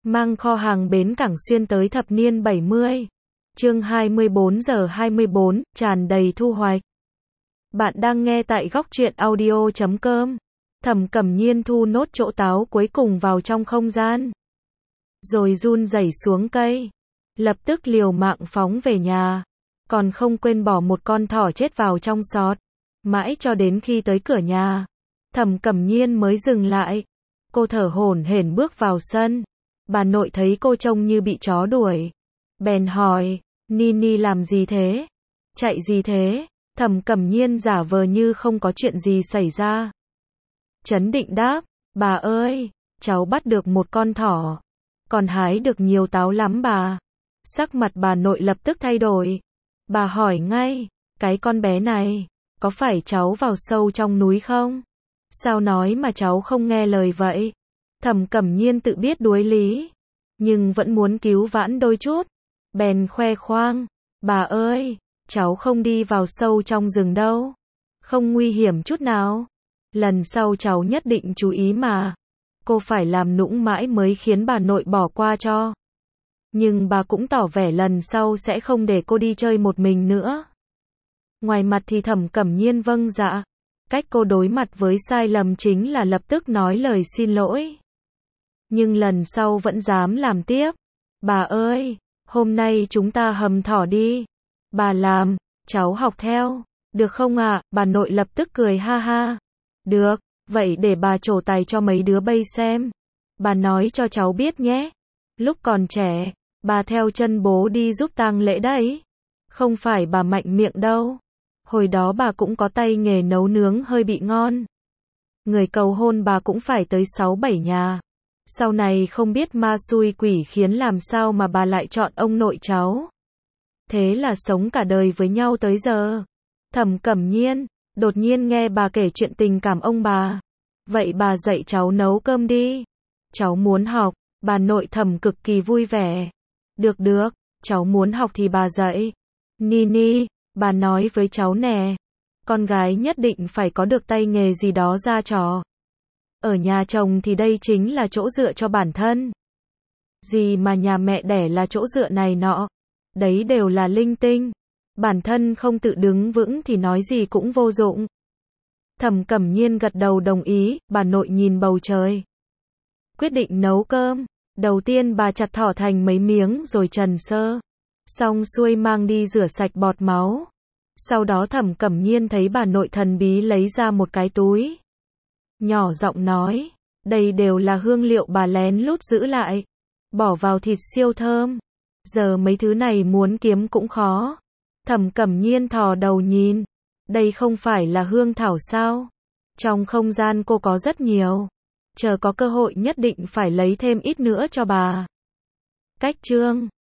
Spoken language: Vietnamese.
mang kho hàng bến Cảng Xuyên tới thập niên 70. Chương 24 giờ 24, tràn đầy thu hoạch. Bạn đang nghe tại góc truyện audio.com. Thẩm Cẩm Nhiên thu nốt chỗ táo cuối cùng vào trong không gian, rồi run rẩy xuống cây, lập tức liều mạng phóng về nhà, còn không quên bỏ một con thỏ chết vào trong sọt. Mãi cho đến khi tới cửa nhà, Thẩm Cẩm Nhiên mới dừng lại. Cô thở hổn hển bước vào sân. Bà nội thấy cô trông như bị chó đuổi, bèn hỏi, Nini làm gì thế? Chạy gì thế? Thẩm Cẩm Nhiên giả vờ như không có chuyện gì xảy ra, trấn định đáp, bà ơi, cháu bắt được một con thỏ, còn hái được nhiều táo lắm bà. Sắc mặt bà nội lập tức thay đổi. Bà hỏi ngay, cái con bé này, có phải cháu vào sâu trong núi không? Sao nói mà cháu không nghe lời vậy? Thẩm Cẩm Nhiên tự biết đuối lý, nhưng vẫn muốn cứu vãn đôi chút, bèn khoe khoang, bà ơi, cháu không đi vào sâu trong rừng đâu, không nguy hiểm chút nào. Lần sau cháu nhất định chú ý mà. Cô phải làm nũng mãi mới khiến bà nội bỏ qua cho. Nhưng bà cũng tỏ vẻ lần sau sẽ không để cô đi chơi một mình nữa. Ngoài mặt thì Thẩm Cẩm Nhiên vâng dạ. Cách cô đối mặt với sai lầm chính là lập tức nói lời xin lỗi. Nhưng lần sau vẫn dám làm tiếp. Bà ơi, hôm nay chúng ta hầm thỏ đi. Bà làm, cháu học theo, được không ạ? Bà nội lập tức cười ha ha. Được, vậy để bà trổ tài cho mấy đứa bây xem. Bà nói cho cháu biết nhé. Lúc còn trẻ, bà theo chân bố đi giúp tang lễ đấy. Không phải bà mạnh miệng đâu. Hồi đó bà cũng có tay nghề nấu nướng hơi bị ngon. Người cầu hôn bà cũng phải tới 6-7 nhà. Sau này không biết ma xui quỷ khiến làm sao mà bà lại chọn ông nội cháu. Thế là sống cả đời với nhau tới giờ. Thẩm Cẩm Nhiên đột nhiên nghe bà kể chuyện tình cảm ông bà. Vậy bà dạy cháu nấu cơm đi. Cháu muốn học. Bà nội Thẩm cực kỳ vui vẻ. Được được, cháu muốn học thì bà dạy. Nini, bà nói với cháu nè, con gái nhất định phải có được tay nghề gì đó ra trò. Ở nhà chồng thì đây chính là chỗ dựa cho bản thân. Gì mà nhà mẹ đẻ là chỗ dựa này nọ. Đấy đều là linh tinh. Bản thân không tự đứng vững thì nói gì cũng vô dụng. Thẩm Cẩm Nhiên gật đầu đồng ý. Bà nội nhìn bầu trời, quyết định nấu cơm. Đầu tiên bà chặt thỏ thành mấy miếng rồi trần sơ, xong xuôi mang đi rửa sạch bọt máu. Sau đó Thẩm Cẩm Nhiên thấy bà nội thần bí lấy ra một cái túi, nhỏ giọng nói, đây đều là hương liệu bà lén lút giữ lại, bỏ vào thịt siêu thơm. Giờ mấy thứ này muốn kiếm cũng khó. Thẩm Cẩm Nhiên thò đầu nhìn, đây không phải là hương thảo sao? Trong không gian cô có rất nhiều, chờ có cơ hội nhất định phải lấy thêm ít nữa cho bà. Cách chương